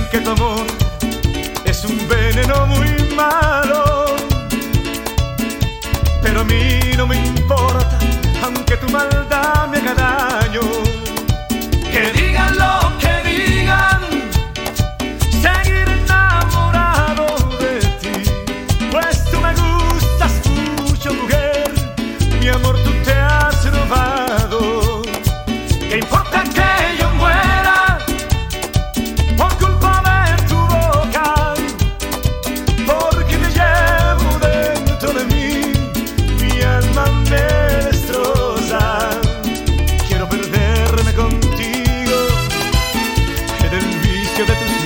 que tu amor es un veneno muy malo, pero a mí no me importa, aunque tu maldad me haga daño. Que digan lo que digan, seguir enamorado de ti, pues tú me gustas mucho, mujer, mi amor, tú te has robado. ¿Qué importa que yo muera por culpa de tu boca? Porque te llevo dentro de mí, mi alma me destroza. Quiero perderme contigo en el vicio de tus